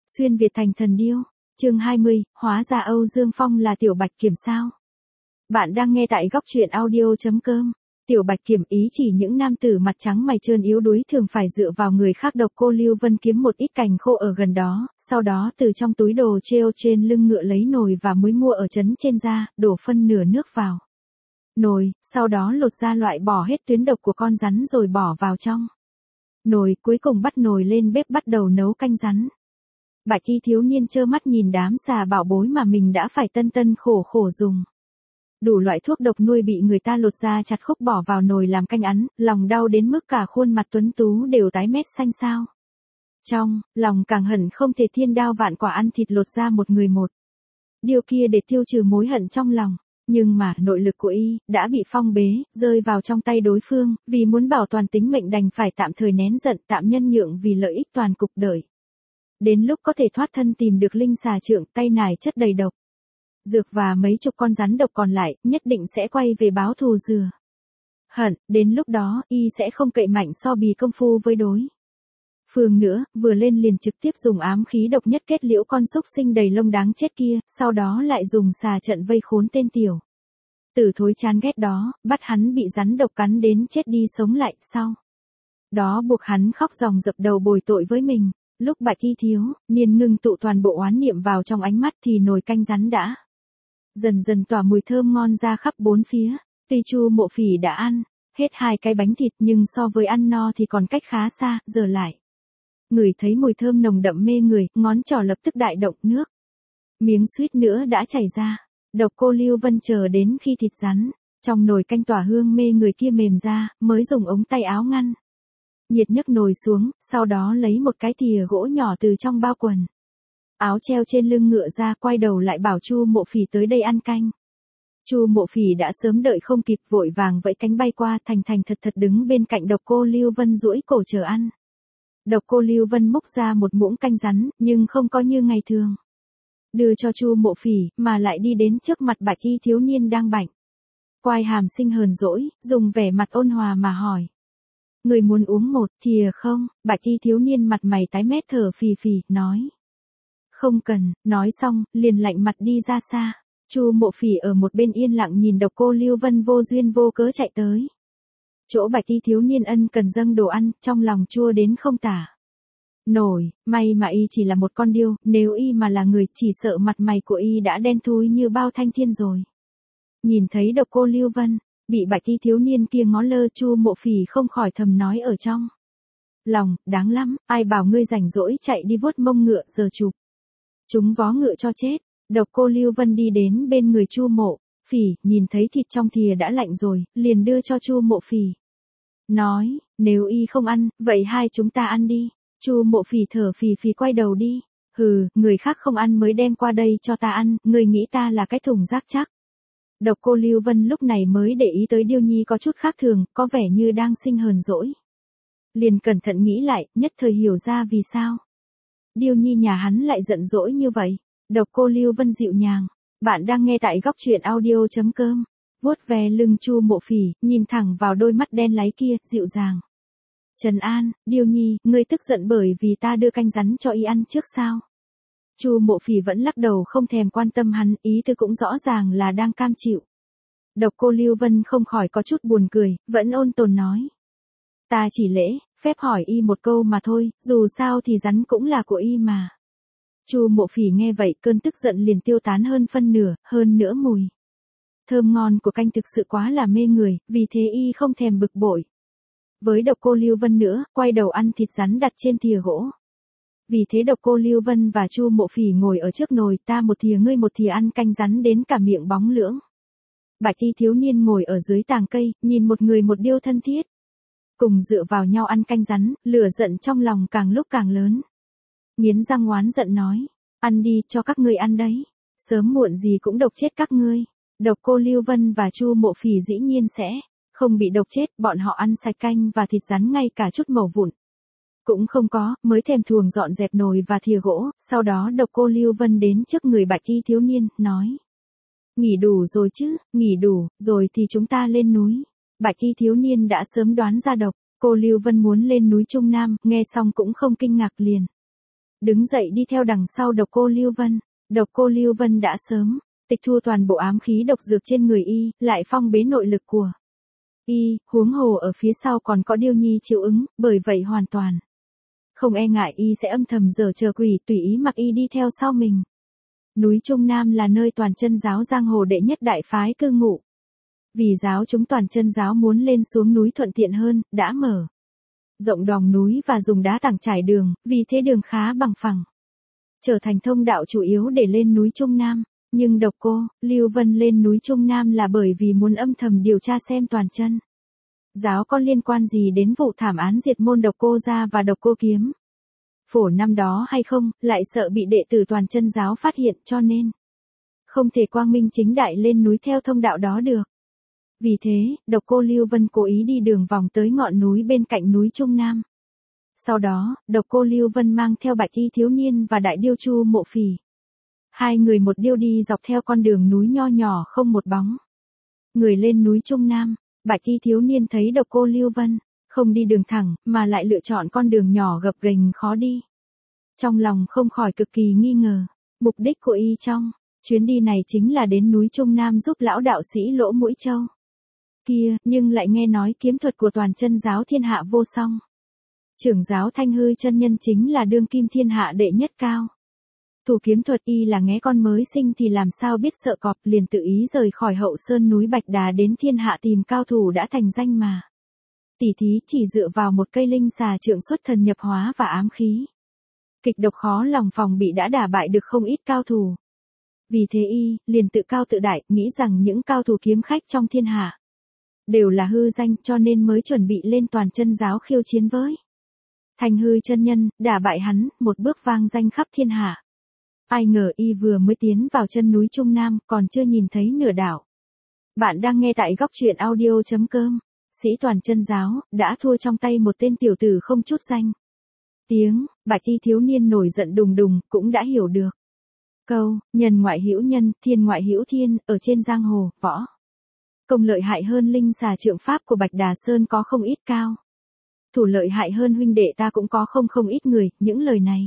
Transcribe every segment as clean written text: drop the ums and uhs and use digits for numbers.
Xuyên Việt thành thần điêu. Chương 20, hóa ra Âu Dương Phong là Tiểu Bạch Kiểm sao? Bạn đang nghe tại góc truyện audio.com. Tiểu Bạch Kiểm ý chỉ những nam tử mặt trắng mày trơn yếu đuối thường phải dựa vào người khác. Độc Cô Lưu Vân kiếm một ít cành khô ở gần đó, sau đó từ trong túi đồ treo trên lưng ngựa lấy nồi và muối mua ở trấn trên ra, đổ phân nửa nước vào nồi, sau đó lột ra loại bỏ hết tuyến độc của con rắn rồi bỏ vào trong nồi, cuối cùng bắt nồi lên bếp bắt đầu nấu canh rắn. Bạch y thiếu niên trơ mắt nhìn đám xà bảo bối mà mình đã phải tân tân khổ khổ dùng đủ loại thuốc độc nuôi bị người ta lột ra chặt khúc bỏ vào nồi làm canh ăn, lòng đau đến mức cả khuôn mặt tuấn tú đều tái mét xanh xao. Trong lòng càng hận không thể thiên đao vạn quả ăn thịt lột ra một người một điều kia để tiêu trừ mối hận trong lòng. Nhưng mà nội lực của y đã bị phong bế, rơi vào trong tay đối phương, vì muốn bảo toàn tính mệnh đành phải tạm thời nén giận, tạm nhân nhượng vì lợi ích toàn cục đợi. Đến lúc có thể thoát thân tìm được linh xà trượng, tay nải chất đầy độc dược và mấy chục con rắn độc còn lại, nhất định sẽ quay về báo thù rửa hận, đến lúc đó, y sẽ không cậy mạnh so bì công phu với đối phương nữa, vừa lên liền trực tiếp dùng ám khí độc nhất kết liễu con súc sinh đầy lông đáng chết kia, sau đó lại dùng xà trận vây khốn tên tiểu tử thối chán ghét đó, bắt hắn bị rắn độc cắn đến chết đi sống lại, sau đó buộc hắn khóc ròng dập đầu bồi tội với mình. Lúc Bạch y thiếu niên ngưng tụ toàn bộ oán niệm vào trong ánh mắt thì nồi canh rắn đã dần dần tỏa mùi thơm ngon ra khắp bốn phía. Tuy Chu Mộ Phỉ đã ăn hết 2 cái bánh thịt nhưng so với ăn no thì còn cách khá xa, giờ lại ngửi thấy mùi thơm nồng đậm mê người, ngón trỏ lập tức đại động, nước miếng suýt nữa đã chảy ra. Độc Cô Lưu Vân chờ đến khi thịt rắn trong nồi canh tỏa hương mê người kia mềm ra, mới dùng ống tay áo ngăn nhiệt nhấc nồi xuống, sau đó lấy một cái thìa gỗ nhỏ từ trong bao quần áo treo trên lưng ngựa ra, quay đầu lại bảo Chu Mộ Phỉ tới đây ăn canh. Chu Mộ Phỉ đã sớm đợi không kịp, vội vàng vẫy cánh bay qua, thành thành thật thật đứng bên cạnh Độc Cô Lưu Vân duỗi cổ chờ ăn. Độc Cô Lưu Vân múc ra một muỗng canh rắn, nhưng không có như ngày thường đưa cho Chu Mộ Phỉ, mà lại đi đến trước mặt Bạch y thiếu niên đang bạnh quai hàm sinh hờn dỗi, dùng vẻ mặt ôn hòa mà hỏi: người muốn uống một thìa không? Bạch y thiếu niên mặt mày tái mét thở phì phì, nói: không cần. Nói xong, liền lạnh mặt đi ra xa. Chu Mộ Phỉ ở một bên yên lặng nhìn Độc Cô Lưu Vân vô duyên vô cớ chạy tới chỗ Bạch y thiếu niên ân cần dâng đồ ăn, trong lòng chua đến không tả nổi. May mà y chỉ là một con điêu, nếu y mà là người, chỉ sợ mặt mày của y đã đen thui như bao thanh thiên rồi. Nhìn thấy Độc Cô Lưu Vân bị Bạch y thiếu niên kia ngó lơ, Chu Mộ Phỉ không khỏi thầm nói ở trong lòng: đáng lắm, ai bảo ngươi rảnh rỗi chạy đi vuốt mông ngựa, giờ chụp chúng vó ngựa cho chết. Độc Cô Lưu Vân đi đến bên người Chu Mộ Phỉ, nhìn thấy thịt trong thìa đã lạnh rồi, liền đưa cho Chu Mộ Phỉ, nói: nếu y không ăn, vậy hai chúng ta ăn đi. Chu Mộ Phỉ thở phì phì quay đầu đi. Hừ, người khác không ăn mới đem qua đây cho ta ăn, ngươi nghĩ ta là cái thùng rác chắc? Độc Cô Lưu Vân lúc này mới để ý tới Điêu Nhi có chút khác thường, có vẻ như đang sinh hờn dỗi. Liền cẩn thận nghĩ lại, nhất thời hiểu ra vì sao Điêu Nhi nhà hắn lại giận dỗi như vậy. Độc Cô Lưu Vân dịu nhàng: bạn đang nghe tại góc truyện audio.com. Vuốt ve lưng Chu Mộ Phỉ, nhìn thẳng vào đôi mắt đen láy kia, dịu dàng trấn an: Điêu Nhi, ngươi tức giận bởi vì ta đưa canh rắn cho y ăn trước sao? Chu Mộ Phỉ vẫn lắc đầu không thèm quan tâm hắn, ý tư cũng rõ ràng là đang cam chịu. Độc Cô Lưu Vân không khỏi có chút buồn cười, vẫn ôn tồn nói: ta chỉ lễ phép hỏi y một câu mà thôi, dù sao thì rắn cũng là của y mà. Chu Mộ Phỉ nghe vậy, cơn tức giận liền tiêu tán hơn phân nửa, hơn nữa mùi thơm ngon của canh thực sự quá là mê người, vì thế y không thèm bực bội với Độc Cô Lưu Vân nữa, quay đầu ăn thịt rắn đặt trên thìa gỗ. Vì thế Độc Cô Lưu Vân và Chu Mộ Phỉ ngồi ở trước nồi, ta một thìa ngươi một thìa, ăn canh rắn đến cả miệng bóng lưỡng. Bạch y thiếu niên ngồi ở dưới tàng cây, nhìn một người một điêu thân thiết cùng dựa vào nhau ăn canh rắn, lửa giận trong lòng càng lúc càng lớn. Nghiến răng oán giận nói: ăn đi, cho các ngươi ăn đấy, sớm muộn gì cũng độc chết các ngươi. Độc Cô Lưu Vân và Chu Mộ Phỉ dĩ nhiên sẽ không bị độc chết, bọn họ ăn sạch canh và thịt rắn, ngay cả chút mẩu vụn cũng không có, mới thèm thuồng dọn dẹp nồi và thìa gỗ. Sau đó Độc Cô Lưu Vân đến trước người Bạch y thiếu niên, nói: nghỉ đủ rồi chứ? Nghỉ đủ rồi thì chúng ta lên núi. Bạch y thiếu niên đã sớm đoán ra Độc Cô Lưu Vân muốn lên núi Trung Nam, nghe xong cũng không kinh ngạc, liền đứng dậy đi theo đằng sau Độc Cô Lưu Vân. Độc Cô Lưu Vân đã sớm tịch thu toàn bộ ám khí độc dược trên người y, lại phong bế nội lực của y, huống hồ ở phía sau còn có Điêu Nhi chịu ứng, bởi vậy hoàn toàn không e ngại y sẽ âm thầm giở trò quỷ, tùy ý mặc y đi theo sau mình. Núi Trung Nam là nơi toàn chân giáo giang hồ đệ nhất đại phái cư ngụ. Vì giáo chúng toàn chân giáo muốn lên xuống núi thuận tiện hơn, đã mở rộng đòn núi và dùng đá tảng trải đường, vì thế đường khá bằng phẳng, trở thành thông đạo chủ yếu để lên núi Trung Nam. Nhưng Độc Cô Lưu Vân lên núi Trung Nam là bởi vì muốn âm thầm điều tra xem toàn chân giáo có liên quan gì đến vụ thảm án diệt môn Độc Cô gia và Độc Cô kiếm phổ năm đó hay không, lại sợ bị đệ tử toàn chân giáo phát hiện, cho nên không thể quang minh chính đại lên núi theo thông đạo đó được. Vì thế, Độc Cô Lưu Vân cố ý đi đường vòng tới ngọn núi bên cạnh núi Trung Nam. Sau đó, Độc Cô Lưu Vân mang theo Bạch Y thiếu niên và Đại Điêu Chu Mộ Phỉ. Hai người một điêu đi dọc theo con đường núi nho nhỏ không một bóng người lên núi Trung Nam. Bạch Y thiếu niên thấy Độc Cô Lưu Vân không đi đường thẳng, mà lại lựa chọn con đường nhỏ gập ghềnh khó đi. Trong lòng không khỏi cực kỳ nghi ngờ, mục đích của y trong chuyến đi này chính là đến núi Trung Nam giúp lão đạo sĩ Lỗ Mũi Châu kia, nhưng lại nghe nói kiếm thuật của toàn chân giáo thiên hạ vô song. Trưởng giáo Thanh Hư chân nhân chính là đương kim thiên hạ đệ nhất cao thủ kiếm thuật, y là nghé con mới sinh thì làm sao biết sợ cọp, liền tự ý rời khỏi hậu sơn núi Bạch Đà đến thiên hạ tìm cao thủ đã thành danh mà. Tỉ thí chỉ dựa vào một cây linh xà trượng xuất thần nhập hóa và ám khí kịch độc khó lòng phòng bị đã đả bại được không ít cao thủ. Vì thế y liền tự cao tự đại, nghĩ rằng những cao thủ kiếm khách trong thiên hạ đều là hư danh, cho nên mới chuẩn bị lên toàn chân giáo khiêu chiến với Thanh Hư chân nhân, đả bại hắn, một bước vang danh khắp thiên hạ. Ai ngờ y vừa mới tiến vào chân núi Trung Nam, còn chưa nhìn thấy nửa đảo. Bạn đang nghe tại góc truyện audio.com. Sĩ toàn chân giáo đã thua trong tay một tên tiểu tử không chút danh tiếng. Bạch Y thiếu niên nổi giận đùng đùng, cũng đã hiểu được câu nhân ngoại hữu nhân, thiên ngoại hữu thiên, ở trên giang hồ, võ công lợi hại hơn linh xà trượng pháp của Bạch Đà Sơn có không ít cao thủ lợi hại hơn huynh đệ ta cũng có không ít người. Những lời này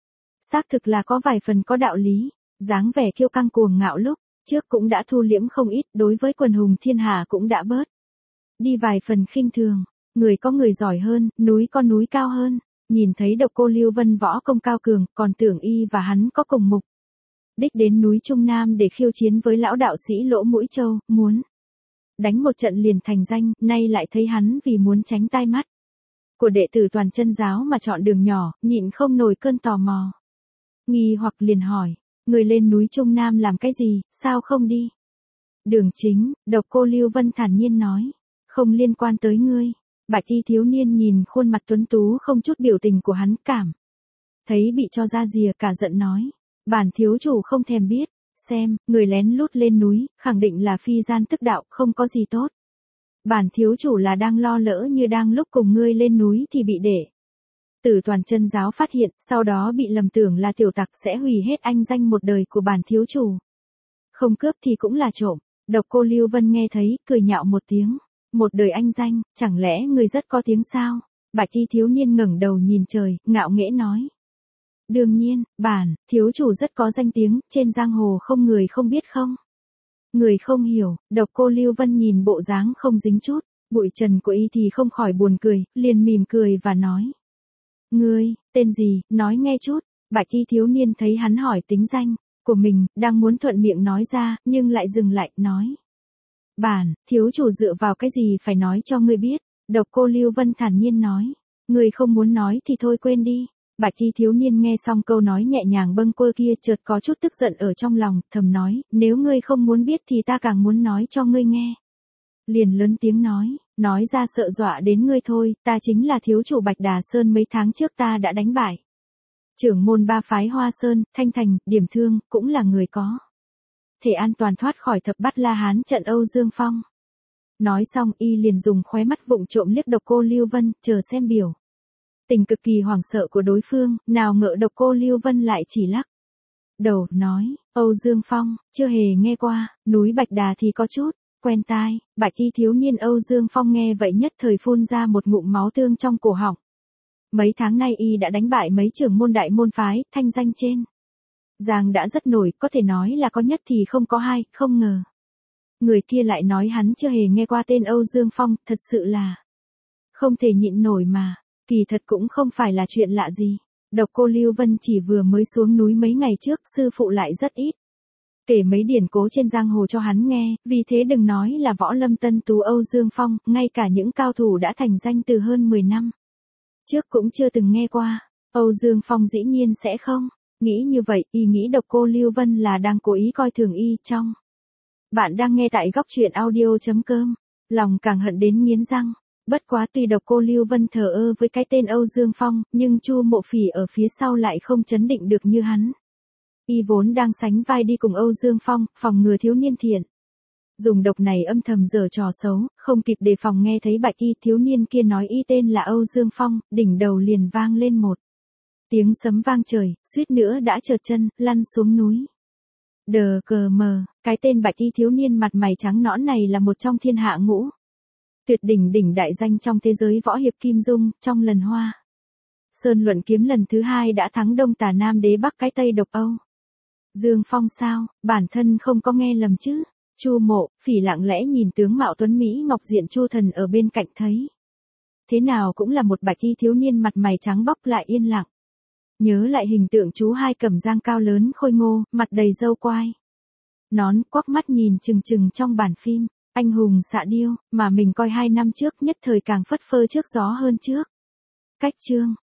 xác thực là có vài phần có đạo lý. Dáng vẻ kiêu căng cuồng ngạo lúc trước cũng đã thu liễm không ít, đối với quần hùng thiên hạ cũng đã bớt đi vài phần khinh thường. Người có người giỏi hơn, núi có núi cao hơn. Nhìn thấy Độc Cô Lưu Vân võ công cao cường, còn tưởng y và hắn có cùng mục đích đến núi Trung Nam để khiêu chiến với lão đạo sĩ Lỗ Mũi Châu, muốn đánh một trận liền thành danh, nay lại thấy hắn vì muốn tránh tai mắt của đệ tử toàn chân giáo mà chọn đường nhỏ, nhịn không nổi cơn tò mò. Nghi hoặc liền hỏi, người lên núi Trung Nam làm cái gì, sao không đi đường chính? Độc Cô Lưu Vân thản nhiên nói, không liên quan tới ngươi. Bạch Y thiếu niên nhìn khuôn mặt tuấn tú không chút biểu tình của hắn, cảm thấy bị cho ra rìa, cả giận nói, bản thiếu chủ không thèm biết, xem, người lén lút lên núi, khẳng định là phi gian tức đạo, không có gì tốt. Bản thiếu chủ là đang lo lỡ như đang lúc cùng ngươi lên núi thì bị đệ tử toàn chân giáo phát hiện, sau đó bị lầm tưởng là tiểu tặc sẽ hủy hết anh danh một đời của bản thiếu chủ. Không cướp thì cũng là trộm. Độc Cô Lưu Vân nghe thấy, cười nhạo một tiếng. Một đời anh danh, chẳng lẽ người rất có tiếng sao? Bạch Y thiếu niên ngẩng đầu nhìn trời, ngạo nghễ nói. Đương nhiên, bản thiếu chủ rất có danh tiếng, trên giang hồ không người không biết không? Người không hiểu. Độc Cô Lưu Vân nhìn bộ dáng không dính chút bụi trần của y thì không khỏi buồn cười, liền mỉm cười và nói. Ngươi, tên gì, nói nghe chút. Bạch Y thiếu niên thấy hắn hỏi tính danh của mình, đang muốn thuận miệng nói ra, nhưng lại dừng lại, nói. Bản thiếu chủ dựa vào cái gì phải nói cho ngươi biết? Độc Cô Lưu Vân thản nhiên nói. Ngươi không muốn nói thì thôi quên đi. Bạch Y thiếu niên nghe xong câu nói nhẹ nhàng bâng quơ kia, chợt có chút tức giận ở trong lòng, thầm nói, nếu ngươi không muốn biết thì ta càng muốn nói cho ngươi nghe. Liền lớn tiếng nói ra sợ dọa đến ngươi thôi, ta chính là thiếu chủ Bạch Đà Sơn, mấy tháng trước ta đã đánh bại trưởng môn ba phái Hoa Sơn, Thanh Thành, Điểm Thương, cũng là người có thể an toàn thoát khỏi thập bát La Hán trận Âu Dương Phong. Nói xong y liền dùng khóe mắt vụng trộm liếc Độc Cô Lưu Vân, chờ xem biểu tình cực kỳ hoảng sợ của đối phương. Nào ngờ Độc Cô Lưu Vân lại chỉ lắc đầu, nói, Âu Dương Phong, chưa hề nghe qua, núi Bạch Đà thì có chút quen tai. Bạch Y thiếu niên Âu Dương Phong nghe vậy nhất thời phun ra một ngụm máu tương trong cổ họng. Mấy tháng nay y đã đánh bại mấy trưởng môn đại môn phái, thanh danh trên Giang đã rất nổi, có thể nói là có nhất thì không có hai, không ngờ. Người kia lại nói hắn chưa hề nghe qua tên Âu Dương Phong, thật sự là không thể nhịn nổi mà. Kỳ thật cũng không phải là chuyện lạ gì. Độc Cô Lưu Vân chỉ vừa mới xuống núi mấy ngày trước, sư phụ lại rất ít kể mấy điển cố trên giang hồ cho hắn nghe, vì thế đừng nói là võ lâm tân tú Âu Dương Phong, ngay cả những cao thủ đã thành danh từ hơn 10 năm trước cũng chưa từng nghe qua. Âu Dương Phong dĩ nhiên sẽ không nghĩ như vậy, y nghĩ Độc Cô Lưu Vân là đang cố ý coi thường y trong. Bạn đang nghe tại góc truyện audio.com, lòng càng hận đến nghiến răng. Bất quá tuy Độc Cô Lưu Vân thờ ơ với cái tên Âu Dương Phong, nhưng Chu Mộ Phỉ ở phía sau lại không chấn định được như hắn. Y vốn đang sánh vai đi cùng Âu Dương Phong, phòng ngừa thiếu niên thiện dùng độc này âm thầm giở trò xấu, không kịp đề phòng nghe thấy bạch y thiếu niên kia nói y tên là Âu Dương Phong, đỉnh đầu liền vang lên một tiếng sấm vang trời, suýt nữa đã trượt chân, lăn xuống núi. Đờ cờ mờ, cái tên bạch y thiếu niên mặt mày trắng nõn này là một trong thiên hạ ngũ tuyệt đỉnh đại danh trong thế giới võ hiệp Kim Dung, trong lần Hoa Sơn luận kiếm lần thứ 2 đã thắng Đông Tà Nam Đế Bắc cái Tây độc Âu Dương Phong sao, bản thân không có nghe lầm chứ. Chu Mộ Phỉ lặng lẽ nhìn tướng mạo tuấn Mỹ ngọc diện Chu Thần ở bên cạnh thấy. Thế nào cũng là một bạch y thiếu niên mặt mày trắng bóc lại yên lặng. Nhớ lại hình tượng chú hai cẩm giang cao lớn khôi ngô, mặt đầy râu quai nón, quắc mắt nhìn chừng chừng trong bản phim Anh hùng xạ điêu, mà mình coi 2 năm trước nhất thời càng phất phơ trước gió hơn trước. Cách chương